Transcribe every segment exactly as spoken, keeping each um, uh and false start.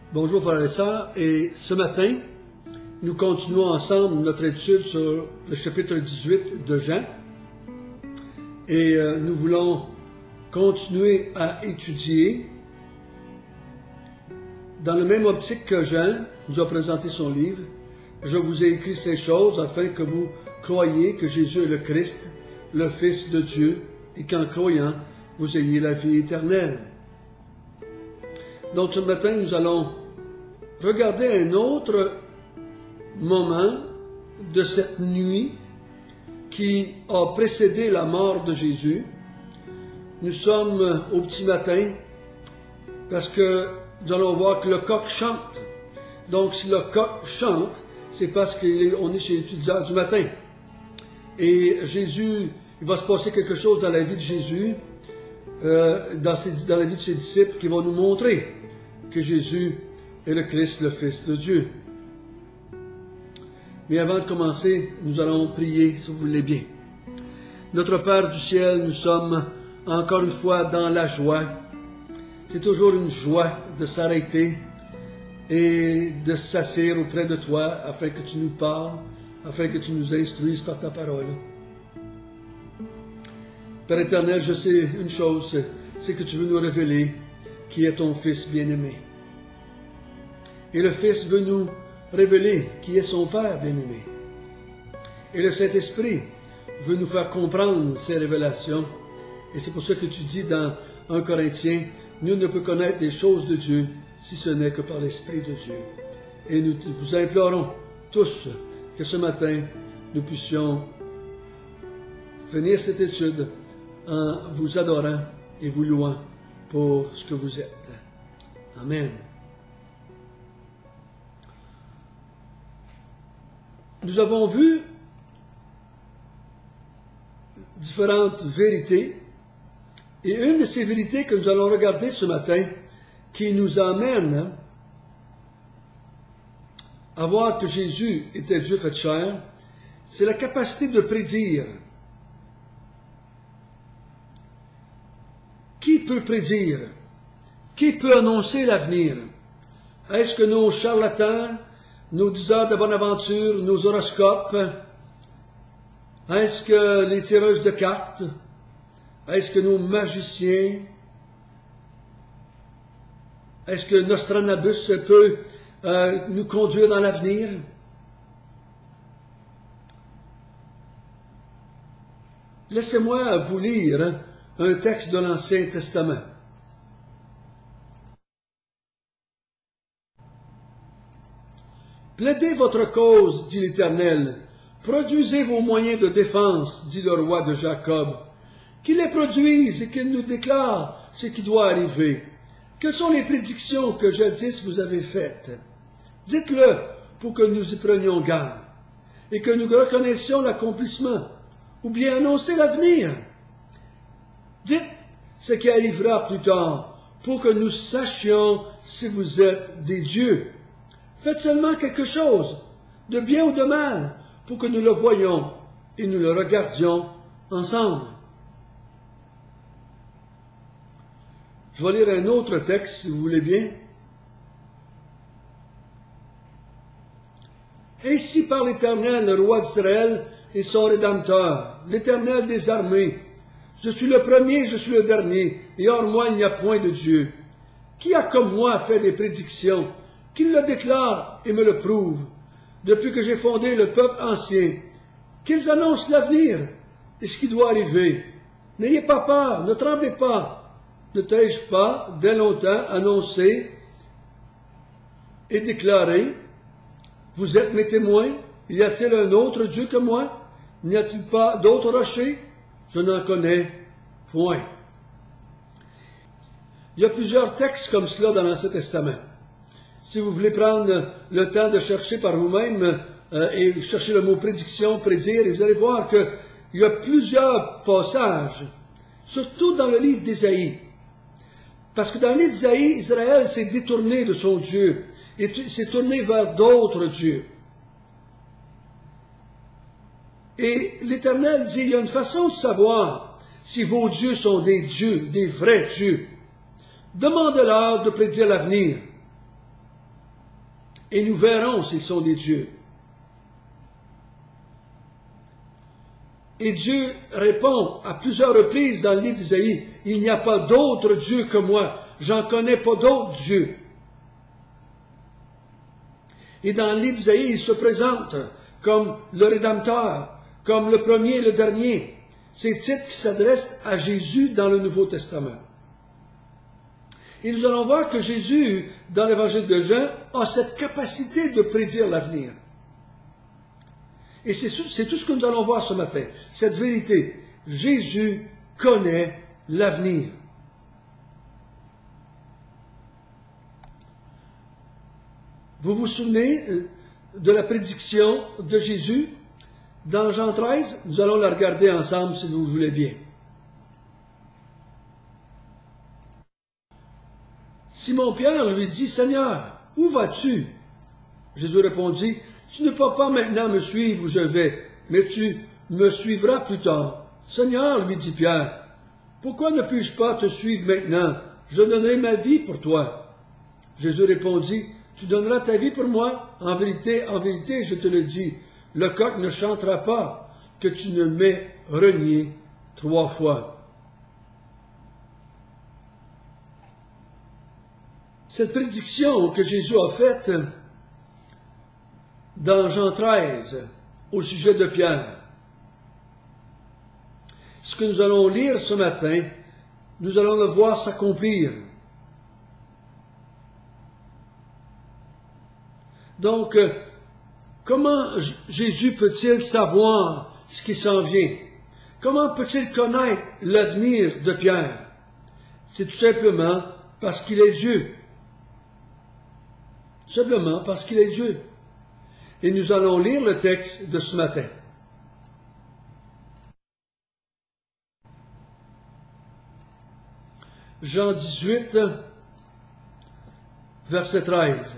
Bonjour frères et sœurs, et ce matin, nous continuons ensemble notre étude sur le chapitre dix-huit de Jean, et euh, nous voulons continuer à étudier dans la même optique que Jean nous a présenté son livre. Je vous ai écrit ces choses afin que vous croyiez que Jésus est le Christ, le Fils de Dieu, et qu'en croyant, vous ayez la vie éternelle. Donc ce matin, nous allons regarder un autre moment de cette nuit qui a précédé la mort de Jésus. Nous sommes au petit matin parce que nous allons voir que le coq chante. Donc si le coq chante, c'est parce qu'on est chez l'étudiant du matin. Et Jésus, il va se passer quelque chose dans la vie de Jésus, euh, dans, ses, dans la vie de ses disciples, qui va nous montrer que Jésus est le Christ, le Fils de Dieu. Mais avant de commencer, nous allons prier, si vous voulez bien. Notre Père du ciel, nous sommes encore une fois dans la joie. C'est toujours une joie de s'arrêter et de s'asseoir auprès de toi afin que tu nous parles, afin que tu nous instruises par ta parole. Père éternel, je sais une chose, c'est que tu veux nous révéler qui est ton Fils bien-aimé. Et le Fils veut nous révéler qui est son Père bien-aimé. Et le Saint-Esprit veut nous faire comprendre ces révélations. Et c'est pour ça que tu dis dans un Corinthiens, nul ne peut connaître les choses de Dieu si ce n'est que par l'Esprit de Dieu. Et nous vous implorons tous que ce matin, nous puissions finir cette étude en vous adorant et vous louant pour ce que vous êtes. Amen. Nous avons vu différentes vérités, et une de ces vérités que nous allons regarder ce matin, qui nous amène à voir que Jésus était Dieu fait chair, c'est la capacité de prédire. Qui peut prédire? Qui peut annoncer l'avenir? Est-ce que nos charlatans, nos diseurs de bonne aventure, nos horoscopes? Est-ce que les tireuses de cartes? Est-ce que nos magiciens? Est-ce que Nostradamus peut euh, nous conduire dans l'avenir? Laissez-moi vous lire un texte de l'Ancien Testament. Plaidez votre cause, dit l'Éternel. Produisez vos moyens de défense, dit le roi de Jacob. Qu'il les produise et qu'il nous déclare ce qui doit arriver. Quelles sont les prédictions que jadis vous avez faites? Dites-le pour que nous y prenions garde et que nous reconnaissions l'accomplissement, ou bien annoncer l'avenir. Dites ce qui arrivera plus tard pour que nous sachions si vous êtes des dieux. Faites seulement quelque chose, de bien ou de mal, pour que nous le voyions et nous le regardions ensemble. Je vais lire un autre texte, si vous voulez bien. Ainsi parle l'Éternel, le roi d'Israël et son Rédempteur, l'Éternel des armées. Je suis le premier, je suis le dernier, et hors moi il n'y a point de Dieu. Qui a comme moi fait des prédictions? Qu'il le déclare et me le prouve, depuis que j'ai fondé le peuple ancien, qu'ils annoncent l'avenir et ce qui doit arriver. N'ayez pas peur, ne tremblez pas. Ne t'ai-je pas, dès longtemps, annoncé et déclaré, vous êtes mes témoins, y a-t-il un autre Dieu que moi? N'y a-t-il pas d'autres rochers? Je n'en connais point. Il y a plusieurs textes comme cela dans l'Ancien Testament. Si vous voulez prendre le temps de chercher par vous-même euh, et chercher le mot prédiction, prédire, et vous allez voir qu'il y a plusieurs passages, surtout dans le livre d'Ésaïe. Parce que dans le livre d'Ésaïe, Israël s'est détourné de son Dieu et s'est tourné vers d'autres dieux. Et l'Éternel dit, il y a une façon de savoir si vos dieux sont des dieux, des vrais dieux. Demandez-leur de prédire l'avenir. et nous verrons s'ils sont des dieux. Et Dieu répond à plusieurs reprises dans le livre d'Isaïe, « Il n'y a pas d'autre Dieu que moi, j'en connais pas d'autres dieux. » Et dans le livre d'Isaïe, il se présente comme le Rédempteur, comme le premier et le dernier. Ces titres qui s'adressent à Jésus dans le Nouveau Testament. Et nous allons voir que Jésus, dans l'Évangile de Jean, a cette capacité de prédire l'avenir. Et c'est tout ce que nous allons voir ce matin, cette vérité. Jésus connaît l'avenir. Vous vous souvenez de la prédiction de Jésus dans Jean treize? Nous allons la regarder ensemble si vous voulez bien. Simon-Pierre lui dit, « Seigneur, où vas-tu? » Jésus répondit, « Tu ne peux pas maintenant me suivre où je vais, mais tu me suivras plus tard. » « Seigneur, lui dit Pierre, « pourquoi ne puis-je pas te suivre maintenant? Je donnerai ma vie pour toi. » Jésus répondit, « Tu donneras ta vie pour moi? En vérité, en vérité, je te le dis, le coq ne chantera pas que tu ne m'aies renié trois fois. » Cette prédiction que Jésus a faite dans Jean treize, au sujet de Pierre, ce que nous allons lire ce matin, nous allons le voir s'accomplir. Donc, comment Jésus peut-il savoir ce qui s'en vient? Comment peut-il connaître l'avenir de Pierre? C'est tout simplement parce qu'il est Dieu. Simplement parce qu'il est Dieu. Et nous allons lire le texte de ce matin. Jean dix-huit, verset treize.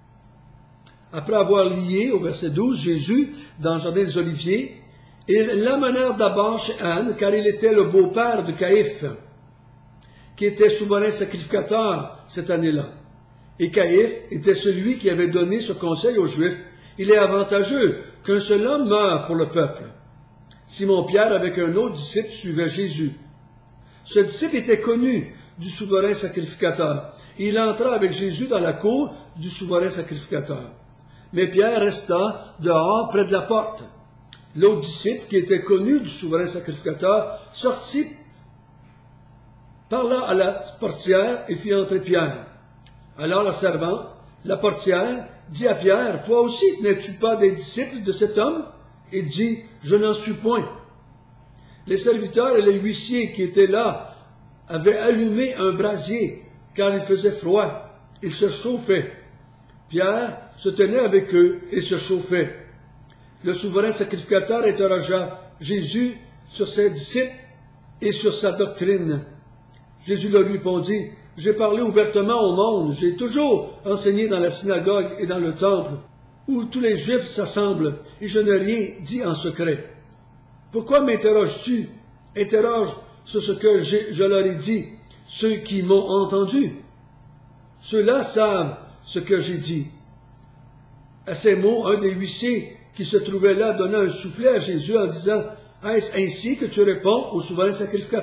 Après avoir lié, au verset douze, Jésus dans le jardin des Oliviers, ils l'amenèrent d'abord chez Anne, car il était le beau-père de Caïphe, qui était souverain sacrificateur cette année-là. Et Caïphe était celui qui avait donné ce conseil aux Juifs. Il est avantageux qu'un seul homme meure pour le peuple. Simon-Pierre, avec un autre disciple, suivait Jésus. Ce disciple était connu du souverain sacrificateur. Il entra avec Jésus dans la cour du souverain sacrificateur. Mais Pierre resta dehors près de la porte. L'autre disciple, qui était connu du souverain sacrificateur, sortit, parla à la portière et fit entrer Pierre. Alors la servante, la portière, dit à Pierre, « Toi aussi, n'es-tu pas des disciples de cet homme? » Il dit, « Je n'en suis point. » Les serviteurs et les huissiers qui étaient là avaient allumé un brasier, car il faisait froid. Il se chauffait. Pierre se tenait avec eux et se chauffait. Le souverain sacrificateur interrogea Jésus sur ses disciples et sur sa doctrine. Jésus leur répondit, « J'ai parlé ouvertement au monde, j'ai toujours enseigné dans la synagogue et dans le temple, où tous les Juifs s'assemblent, et je n'ai rien dit en secret. Pourquoi m'interroges-tu? Interroge sur ce que je leur ai dit, ceux qui m'ont entendu. Ceux-là savent ce que j'ai dit. » À ces mots, un des huissiers qui se trouvait là donna un soufflet à Jésus en disant, « Est-ce ainsi que tu réponds au souverain sacrificateur? »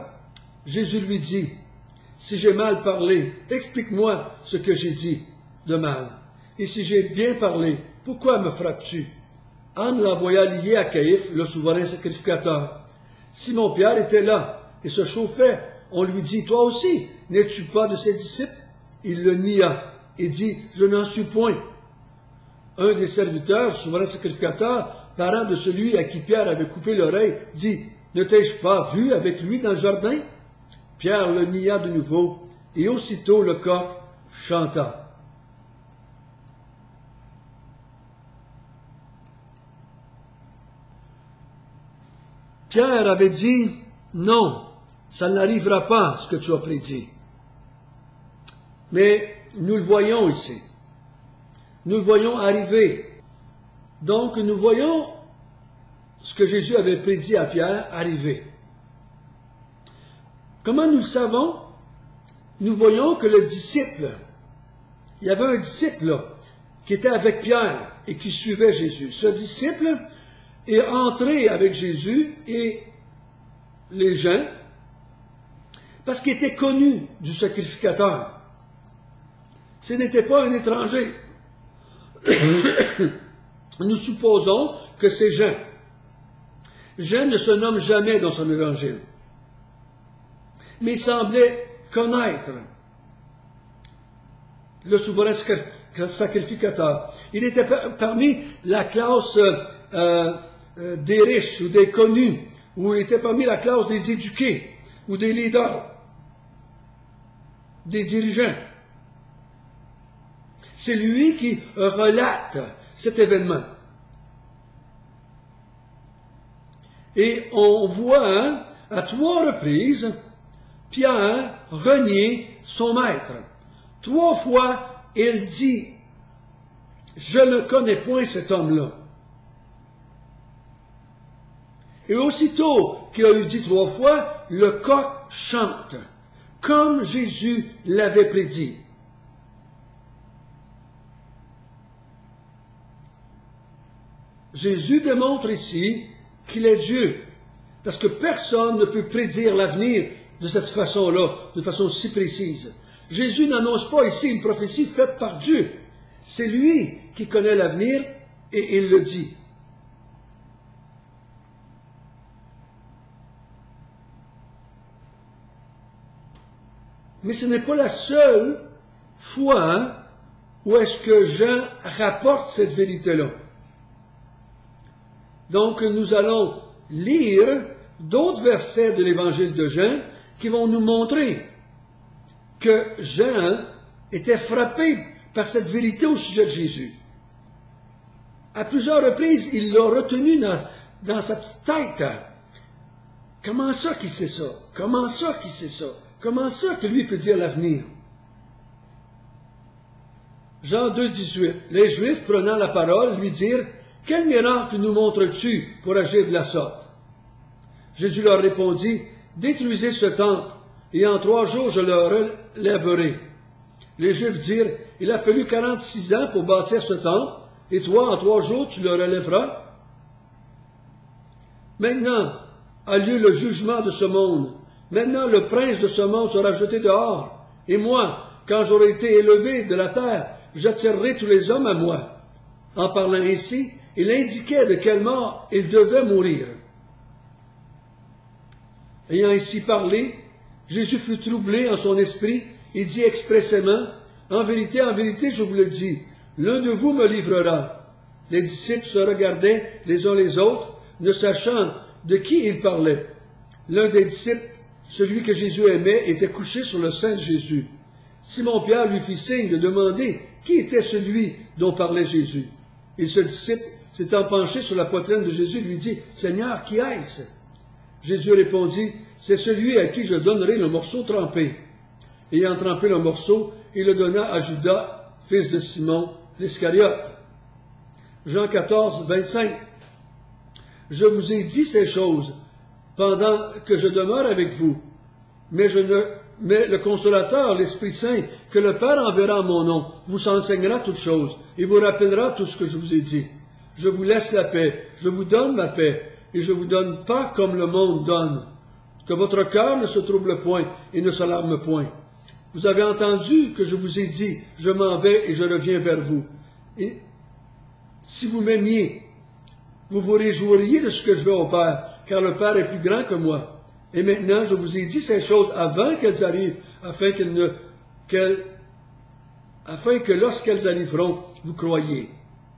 Jésus lui dit, « Si j'ai mal parlé, explique-moi ce que j'ai dit de mal. Et si j'ai bien parlé, pourquoi me frappes-tu? » Anne l'envoya lié à Caïphe, le souverain sacrificateur. Simon-Pierre était là et se chauffait. On lui dit, « Toi aussi, n'es-tu pas de ses disciples? » Il le nia et dit, « Je n'en suis point. » Un des serviteurs, souverain sacrificateur, parent de celui à qui Pierre avait coupé l'oreille, dit, « Ne t'ai-je pas vu avec lui dans le jardin? » Pierre le nia de nouveau, et aussitôt le coq chanta. Pierre avait dit, « Non, ça n'arrivera pas, ce que tu as prédit. » Mais nous le voyons ici. Nous le voyons arriver. Donc, nous voyons ce que Jésus avait prédit à Pierre arriver. Comment nous le savons? Nous voyons que le disciple, il y avait un disciple là, qui était avec Pierre et qui suivait Jésus. Ce disciple est entré avec Jésus et les gens parce qu'il était connu du sacrificateur. Ce n'était pas un étranger. Nous supposons que c'est Jean. Jean ne se nomme jamais dans son évangile. Mais il semblait connaître le souverain sacrificateur. Il était parmi la classe euh, euh, des riches ou des connus, ou il était parmi la classe des éduqués ou des leaders, des dirigeants. C'est lui qui relate cet événement. Et on voit hein, à trois reprises Pierre renier son maître. Trois fois, il dit « Je ne connais point cet homme-là ». Et aussitôt qu'il a eu dit trois fois, le coq chante, comme Jésus l'avait prédit. Jésus démontre ici qu'il est Dieu, parce que personne ne peut prédire l'avenir de cette façon-là, de façon si précise. Jésus n'annonce pas ici une prophétie faite par Dieu. C'est lui qui connaît l'avenir et il le dit. Mais ce n'est pas la seule fois hein, où est-ce que Jean rapporte cette vérité-là. Donc nous allons lire d'autres versets de l'évangile de Jean qui vont nous montrer que Jean était frappé par cette vérité au sujet de Jésus. À plusieurs reprises, il l'a retenu dans, dans sa petite tête. Comment ça qu'il sait ça? Comment ça qu'il sait ça? Comment ça que lui peut dire l'avenir? Jean deux, dix-huit. Les Juifs, prenant la parole, lui dirent « Quel miracle nous montres-tu pour agir de la sorte ?» Jésus leur répondit « Détruisez ce temple, et en trois jours je le relèverai. » Les Juifs dirent « Il a fallu quarante-six ans pour bâtir ce temple, et toi, en trois jours, tu le relèveras. » Maintenant a lieu le jugement de ce monde. Maintenant le prince de ce monde sera jeté dehors. Et moi, quand j'aurai été élevé de la terre, j'attirerai tous les hommes à moi. En parlant ainsi, il indiquait de quelle mort il devait mourir. Ayant ainsi parlé, Jésus fut troublé en son esprit et dit expressément, « En vérité, en vérité, je vous le dis, l'un de vous me livrera. » Les disciples se regardaient les uns les autres, ne sachant de qui il parlait. L'un des disciples, celui que Jésus aimait, était couché sur le sein de Jésus. Simon-Pierre lui fit signe de demander qui était celui dont parlait Jésus. Et ce disciple, s'étant penché sur la poitrine de Jésus, lui dit, « Seigneur, qui est-ce » Jésus répondit, « C'est celui à qui je donnerai le morceau trempé. » Ayant trempé le morceau, il le donna à Judas, fils de Simon l'Iscariote. Jean quatorze, vingt-cinq. « Je vous ai dit ces choses pendant que je demeure avec vous, mais, je ne, mais le Consolateur, l'Esprit Saint, que le Père enverra en mon nom, vous enseignera toutes choses et vous rappellera tout ce que je vous ai dit. Je vous laisse la paix, je vous donne ma paix, et je vous donne pas comme le monde donne. Que votre cœur ne se trouble point et ne s'alarme point. Vous avez entendu que je vous ai dit, je m'en vais et je reviens vers vous. Et si vous m'aimiez, vous vous réjouiriez de ce que je vais au Père, car le Père est plus grand que moi. Et maintenant, je vous ai dit ces choses avant qu'elles arrivent, afin qu'elles ne, qu'elles, afin que lorsqu'elles arriveront, vous croyiez.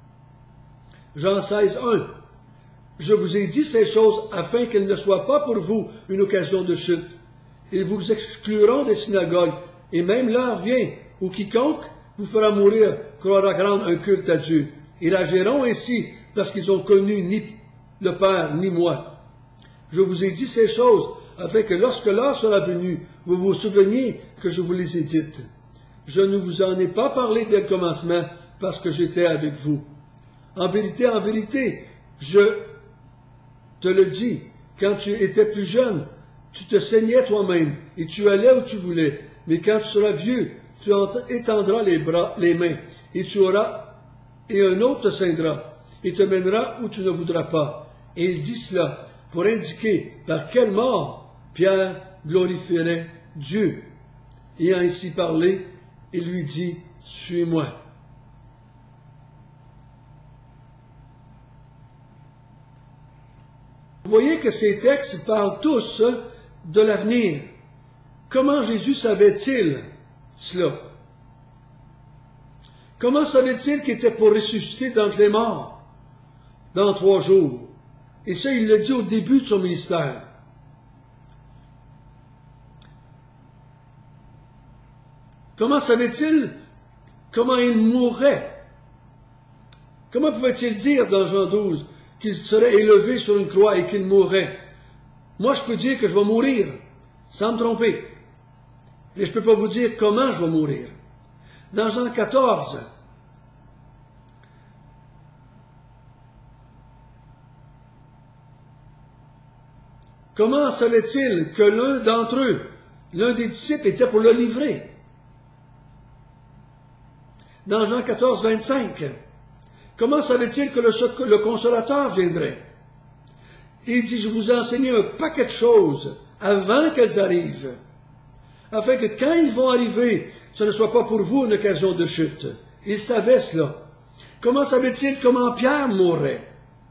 Jean seize, un. Je vous ai dit ces choses afin qu'elles ne soient pas pour vous une occasion de chute. Ils vous excluront des synagogues, et même l'heure vient où quiconque vous fera mourir croira rendre un culte à Dieu. Ils agiront ainsi parce qu'ils ont connu ni le Père ni moi. Je vous ai dit ces choses afin que lorsque l'heure sera venue, vous vous souveniez que je vous les ai dites. Je ne vous en ai pas parlé dès le commencement parce que j'étais avec vous. En vérité, en vérité, je te le dis, quand tu étais plus jeune, tu te saignais toi-même et tu allais où tu voulais. Mais quand tu seras vieux, tu étendras les bras, les mains, et tu auras et un autre te ceindra, et te mènera où tu ne voudras pas. Et il dit cela pour indiquer par quelle mort Pierre glorifierait Dieu. Ayant ainsi parlé, il lui dit, « Suis-moi. » Vous voyez que ces textes parlent tous de l'avenir. Comment Jésus savait-il cela? Comment savait-il qu'il était pour ressusciter d'entre les morts dans trois jours? Et ça, il l'a dit au début de son ministère. Comment savait-il comment il mourrait? Comment pouvait-il dire dans Jean douze qu'il serait élevé sur une croix et qu'il mourrait? Moi, je peux dire que je vais mourir, sans me tromper. Mais je ne peux pas vous dire comment je vais mourir. Dans Jean quatorze, comment savait-il que l'un d'entre eux, l'un des disciples, était pour le livrer? Dans Jean quatorze, vingt-cinq, comment savait-il que le, le Consolateur viendrait? Il dit, je vous ai enseigné un paquet de choses avant qu'elles arrivent, afin que quand ils vont arriver, ce ne soit pas pour vous une occasion de chute. Il savait cela. Comment savait-il comment Pierre mourrait?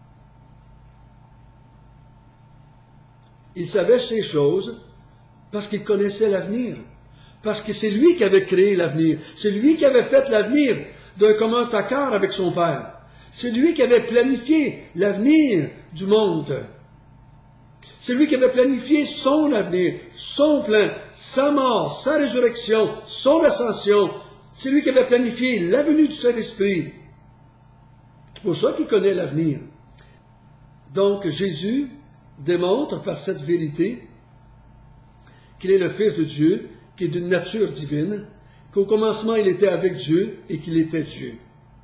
Il savait ces choses parce qu'il connaissait l'avenir. Parce que c'est lui qui avait créé l'avenir. C'est lui qui avait fait l'avenir d'un commun accord avec son Père. C'est lui qui avait planifié l'avenir du monde. C'est lui qui avait planifié son avenir, son plan, sa mort, sa résurrection, son ascension. C'est lui qui avait planifié la venue du Saint-Esprit. C'est pour ça qu'il connaît l'avenir. Donc Jésus démontre par cette vérité qu'il est le Fils de Dieu, qu'il est d'une nature divine, qu'au commencement il était avec Dieu et qu'il était Dieu.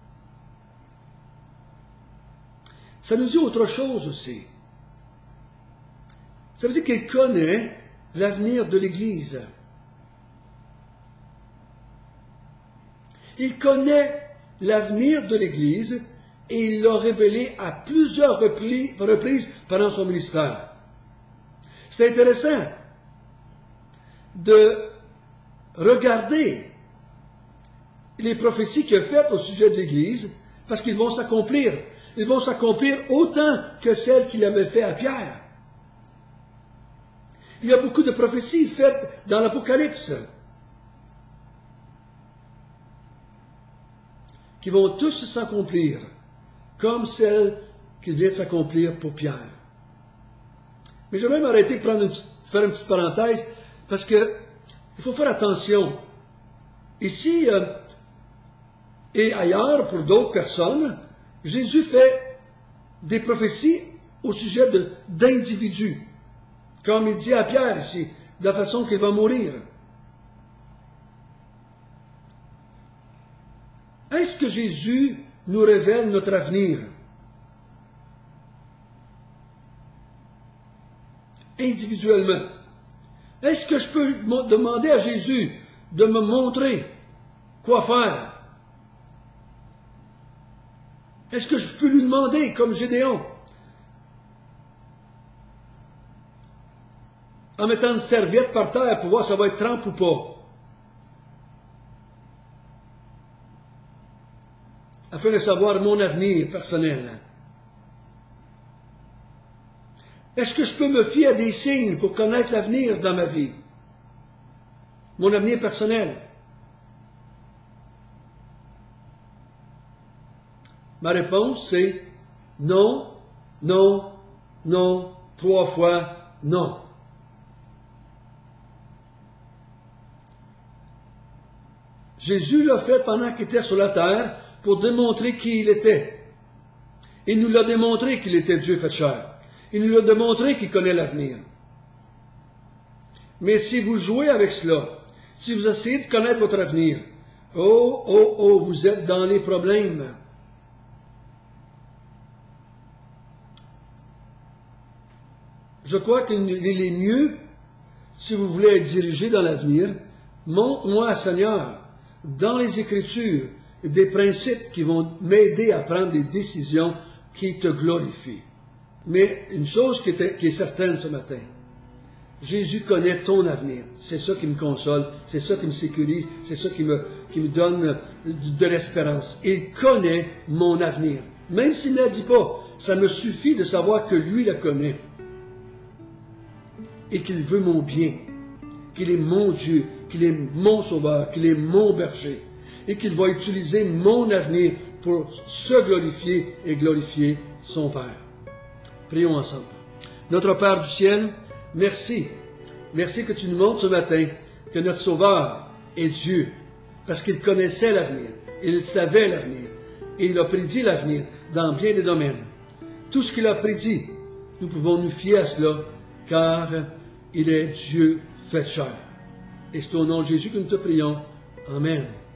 Ça nous dit autre chose aussi. Ça veut dire qu'il connaît l'avenir de l'Église. Il connaît l'avenir de l'Église et il l'a révélé à plusieurs reprises pendant son ministère. C'est intéressant de regarder les prophéties qu'il a faites au sujet de l'Église parce qu'ils vont s'accomplir. Ils vont s'accomplir autant que celles qu'il avait faites à Pierre. Il y a beaucoup de prophéties faites dans l'Apocalypse qui vont tous s'accomplir comme celles qui viennent s'accomplir pour Pierre. Mais je vais même arrêter de prendre une petite, faire une petite parenthèse parce que il faut faire attention. Ici euh, et ailleurs, pour d'autres personnes, Jésus fait des prophéties au sujet d'individus. Comme il dit à Pierre ici, de la façon qu'il va mourir. Est-ce que Jésus nous révèle notre avenir? Individuellement. Est-ce que je peux demander à Jésus de me montrer quoi faire? Est-ce que je peux lui demander, comme Gédéon, en mettant une serviette par terre pour voir si ça va être trempe ou pas, afin de savoir mon avenir personnel? Est-ce que je peux me fier à des signes pour connaître l'avenir dans ma vie? Mon avenir personnel? Ma réponse, c'est non, non, non, trois fois non. Jésus l'a fait pendant qu'il était sur la terre pour démontrer qui il était. Il nous l'a démontré qu'il était Dieu fait chair. Il nous a démontré qu'il connaît l'avenir. Mais si vous jouez avec cela, si vous essayez de connaître votre avenir, oh, oh, oh, vous êtes dans les problèmes. Je crois qu'il est mieux, si vous voulez être dirigé dans l'avenir, montre-moi, Seigneur, dans les Écritures, des principes qui vont m'aider à prendre des décisions qui te glorifient. Mais une chose qui est, qui est certaine ce matin, Jésus connaît ton avenir. C'est ça qui me console, c'est ça qui me sécurise, c'est ça qui me, qui me donne de, de l'espérance. Il connaît mon avenir. Même s'il ne l'a dit pas, ça me suffit de savoir que lui le connaît. Et qu'il veut mon bien, qu'il est mon Dieu, qu'il est mon sauveur, qu'il est mon berger. Et qu'il va utiliser mon avenir pour se glorifier et glorifier son Père. Prions ensemble. Notre Père du ciel, merci. Merci que tu nous montres ce matin que notre Sauveur est Dieu, parce qu'il connaissait l'avenir, il savait l'avenir, et il a prédit l'avenir dans bien des domaines. Tout ce qu'il a prédit, nous pouvons nous fier à cela, car il est Dieu fait chair. Et c'est au nom de Jésus que nous te prions. Amen.